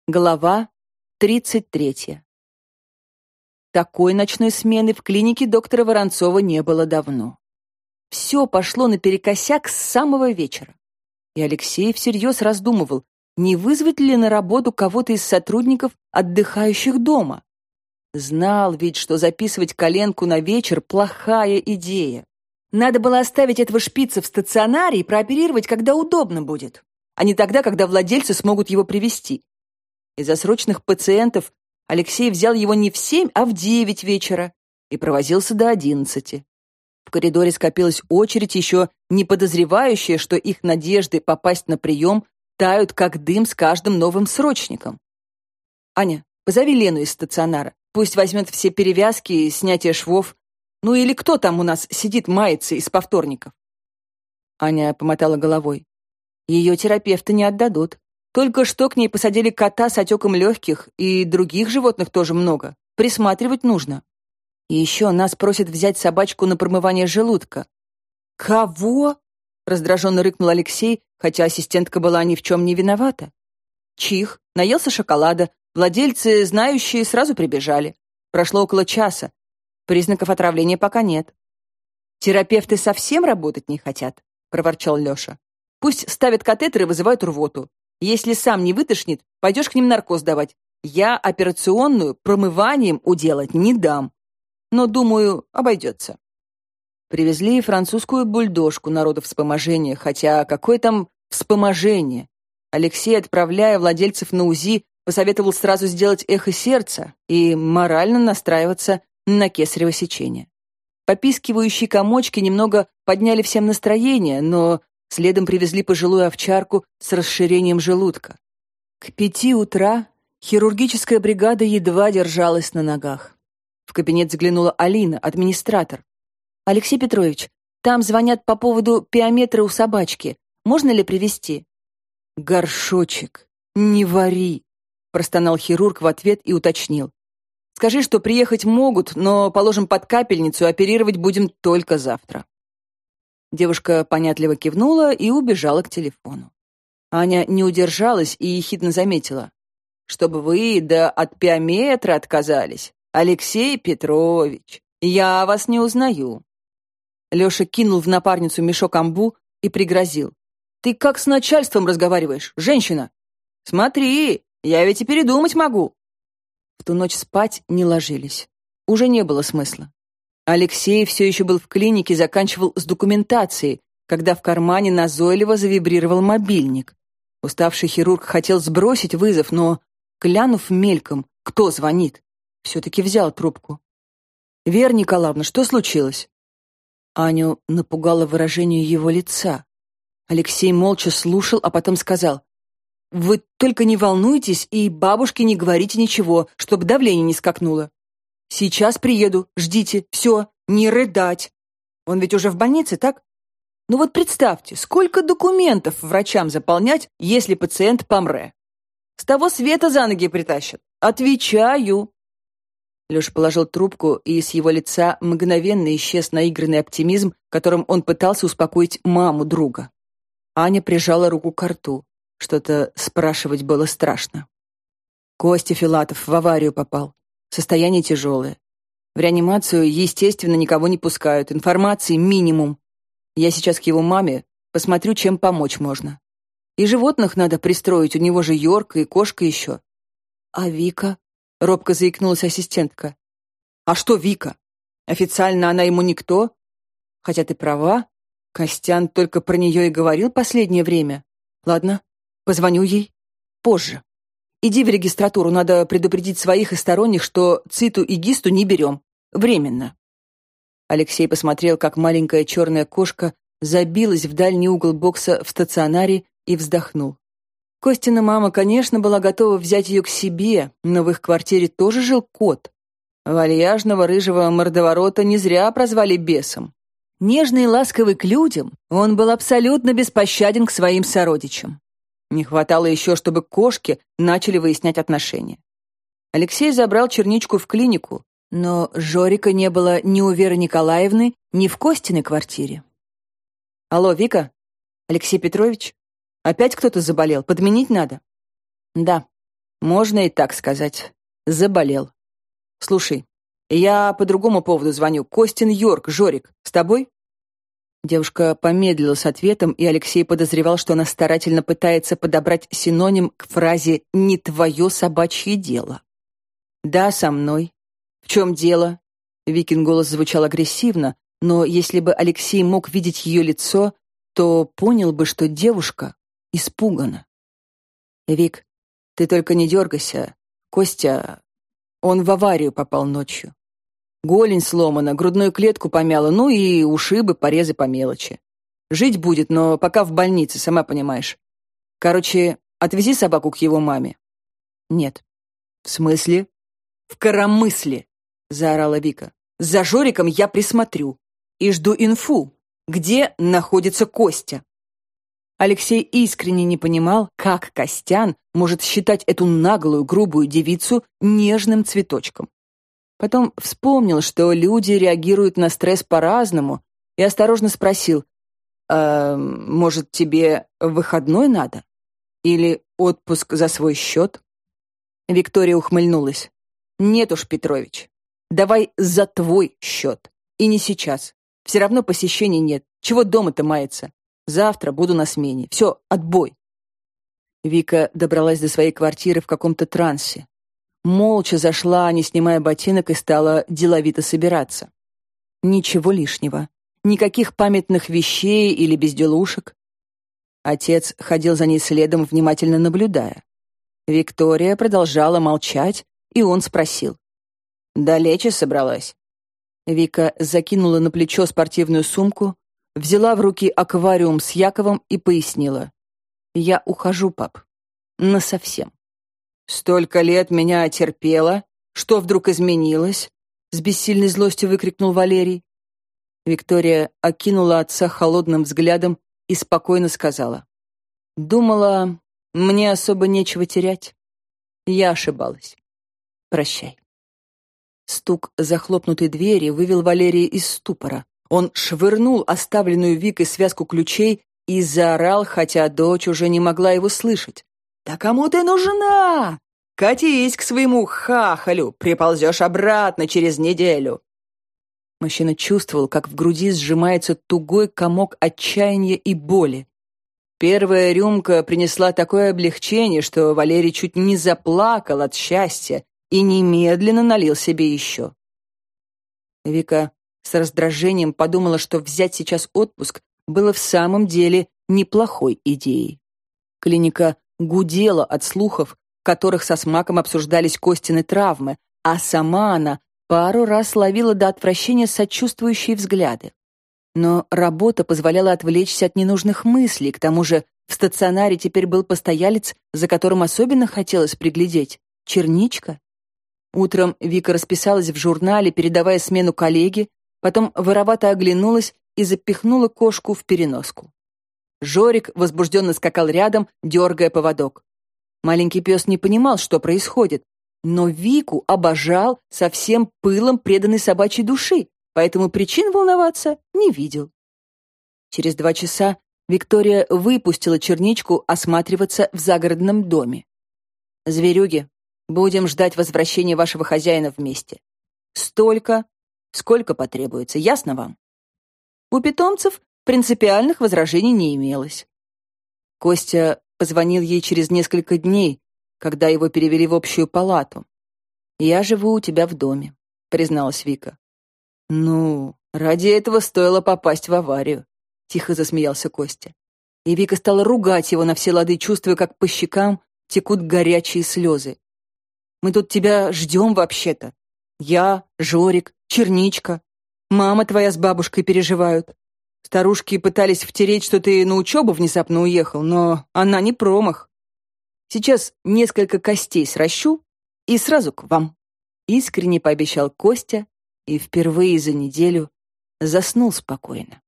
Глава 33. Такой ночной смены в клинике доктора Воронцова не было давно. Все пошло наперекосяк с самого вечера. И Алексей всерьез раздумывал, не вызвать ли на работу кого-то из сотрудников, отдыхающих дома. Знал ведь, что записывать коленку на вечер – плохая идея. Надо было оставить этого шпица в стационаре и прооперировать, когда удобно будет, а не тогда, когда владельцы смогут его привезти. Из-за срочных пациентов Алексей взял его не в 7, а в 9 вечера и провозился до 11. В коридоре скопилась очередь, еще не подозревающая, что их надежды попасть на прием тают, как дым с каждым новым срочником. «Аня, позови Лену из стационара. Пусть возьмет все перевязки и снятие швов. Ну или кто там у нас сидит, мается из повторников?» Аня помотала головой. «Ее терапевты не отдадут. Только что к ней посадили кота с отеком легких, и других животных тоже много. Присматривать нужно. И еще нас просят взять собачку на промывание желудка». «Кого?» — раздраженно рыкнул Алексей, хотя ассистентка была ни в чем не виновата. Чих, наелся шоколада, владельцы, знающие, сразу прибежали. Прошло около часа. Признаков отравления пока нет. «Терапевты совсем работать не хотят?» — проворчал Леша. «Пусть ставят катетер и вызывают рвоту. Если сам не вытошнит, пойдешь к ним наркоз давать. Я операционную промыванием уделать не дам. Но, думаю, обойдется». Привезли французскую бульдожку народовспоможения, хотя какое там вспоможение. Алексей, отправляя владельцев на УЗИ, посоветовал сразу сделать эхо сердца и морально настраиваться на кесарево сечение. Попискивающие комочки немного подняли всем настроение, но следом привезли пожилую овчарку с расширением желудка. К 5 утра хирургическая бригада едва держалась на ногах. В кабинет заглянула Алина, администратор. «Алексей Петрович, там звонят по поводу пиометра у собачки. Можно ли привезти?» «Горшочек, не вари», — простонал хирург в ответ и уточнил. «Скажи, что приехать могут, но положим под капельницу, оперировать будем только завтра». Девушка понятливо кивнула и убежала к телефону. Аня не удержалась и ехидно заметила. «Чтобы вы да от пиометра отказались, Алексей Петрович, я вас не узнаю». Леша кинул в напарницу мешок амбу и пригрозил. «Ты как с начальством разговариваешь, женщина? Смотри, я ведь и передумать могу». В ту ночь спать не ложились. Уже не было смысла. Алексей все еще был в клинике, заканчивал с документацией, когда в кармане назойливо завибрировал мобильник. Уставший хирург хотел сбросить вызов, но, глянув мельком, кто звонит, все-таки взял трубку. «Вера Николаевна, что случилось?» Аню напугало выражение его лица. Алексей молча слушал, а потом сказал: «Вы только не волнуйтесь и бабушке не говорите ничего, чтобы давление не скакнуло. Сейчас приеду, ждите, все, не рыдать. Он ведь уже в больнице, так? Ну вот представьте, сколько документов врачам заполнять, если пациент помре. С того света за ноги притащат. Отвечаю». Леша положил трубку, и с его лица мгновенно исчез наигранный оптимизм, которым он пытался успокоить маму друга. Аня прижала руку к рту. Что-то спрашивать было страшно. «Костя Филатов в аварию попал. Состояние тяжелое. В реанимацию, естественно, никого не пускают. Информации минимум. Я сейчас к его маме посмотрю, чем помочь можно. И животных надо пристроить, у него же Йорк и кошка еще». «А Вика?» — робко заикнулась ассистентка. «А что Вика? Официально она ему никто. Хотя ты права, Костян только про нее и говорил последнее время. Ладно, позвоню ей. Позже. Иди в регистратуру, надо предупредить своих и сторонних, что циту и гисту не берем. Временно». Алексей посмотрел, как маленькая черная кошка забилась в дальний угол бокса в стационаре и вздохнул. Костина мама, конечно, была готова взять ее к себе, но в их квартире тоже жил кот. Вальяжного рыжего мордоворота не зря прозвали бесом. Нежный и ласковый к людям, он был абсолютно беспощаден к своим сородичам. Не хватало еще, чтобы кошки начали выяснять отношения. Алексей забрал черничку в клинику, но Жорика не было ни у Веры Николаевны, ни в Костиной квартире. «Алло, Вика? Алексей Петрович? Опять кто-то заболел? Подменить надо?» «Да. Можно и так сказать. Заболел. Слушай, я по другому поводу звоню. Костин Йорк, Жорик, с тобой? Девушка помедлила с ответом, и Алексей подозревал, что она старательно пытается подобрать синоним к фразе «не твое собачье дело». «Да, со мной». «В чем дело?» Викин голос звучал агрессивно, но если бы Алексей мог видеть ее лицо, то понял бы, что девушка испугана. «Вик, ты только не дергайся. Костя, он в аварию попал ночью. Голень сломана, грудную клетку помяла, ну и ушибы, порезы по мелочи. Жить будет, но пока в больнице, сама понимаешь. Короче, отвези собаку к его маме». «Нет». «В смысле?» «В коромысле», — заорала Вика. «За Жориком я присмотрю и жду инфу, где находится Костя». Алексей искренне не понимал, как Костян может считать эту наглую, грубую девицу нежным цветочком. Потом вспомнил, что люди реагируют на стресс по-разному, и осторожно спросил: может, тебе выходной надо? Или отпуск за свой счет?» Виктория ухмыльнулась. «Нет уж, Петрович, давай за твой счет. И не сейчас. Все равно посещений нет. Чего дома-то маяться? Завтра буду на смене. Все, отбой». Вика добралась до своей квартиры в каком-то трансе. Молча зашла, не снимая ботинок, и стала деловито собираться. Ничего лишнего. Никаких памятных вещей или безделушек. Отец ходил за ней следом, внимательно наблюдая. Виктория продолжала молчать, и он спросил: «Далече собралась?» Вика закинула на плечо спортивную сумку, взяла в руки аквариум с Яковом и пояснила: «Я ухожу, пап. Насовсем». «Столько лет меня терпела. Что вдруг изменилось?» С бессильной злостью выкрикнул Валерий. Виктория окинула отца холодным взглядом и спокойно сказала: «Думала, мне особо нечего терять. Я ошибалась. Прощай». Стук захлопнутой двери вывел Валерия из ступора. Он швырнул оставленную Викой связку ключей и заорал, хотя дочь уже не могла его слышать: «Да кому ты нужна? Катись к своему хахалю, приползешь обратно через неделю». Мужчина чувствовал, как в груди сжимается тугой комок отчаяния и боли. Первая рюмка принесла такое облегчение, что Валерий чуть не заплакал от счастья и немедленно налил себе еще. Вика с раздражением подумала, что взять сейчас отпуск было в самом деле неплохой идеей. Клиника гудела от слухов, в которых со Смаком обсуждались Костины травмы, а сама она пару раз ловила до отвращения сочувствующие взгляды. Но работа позволяла отвлечься от ненужных мыслей, к тому же в стационаре теперь был постоялец, за которым особенно хотелось приглядеть — Черничка. Утром Вика расписалась в журнале, передавая смену коллеге, потом воровато оглянулась и запихнула кошку в переноску. Жорик возбужденно скакал рядом, дергая поводок. Маленький пес не понимал, что происходит, но Вику обожал со всем пылом преданной собачьей души, поэтому причин волноваться не видел. Через 2 часа Виктория выпустила Черничку осматриваться в загородном доме. «Зверюги, будем ждать возвращения вашего хозяина вместе. Столько, сколько потребуется, ясно вам?» У питомцев принципиальных возражений не имелось. Костя позвонил ей через несколько дней, когда его перевели в общую палату. «Я живу у тебя в доме», — призналась Вика. «Ну, ради этого стоило попасть в аварию», — тихо засмеялся Костя. И Вика стала ругать его на все лады, чувствуя, как по щекам текут горячие слезы. «Мы тут тебя ждем вообще-то. Я, Жорик, Черничка. Мама твоя с бабушкой переживают. Старушки пытались втереть, что ты на учебу внезапно уехал, но она не промах. Сейчас несколько костей сращу и сразу к вам», — искренне пообещал Костя и впервые за неделю заснул спокойно.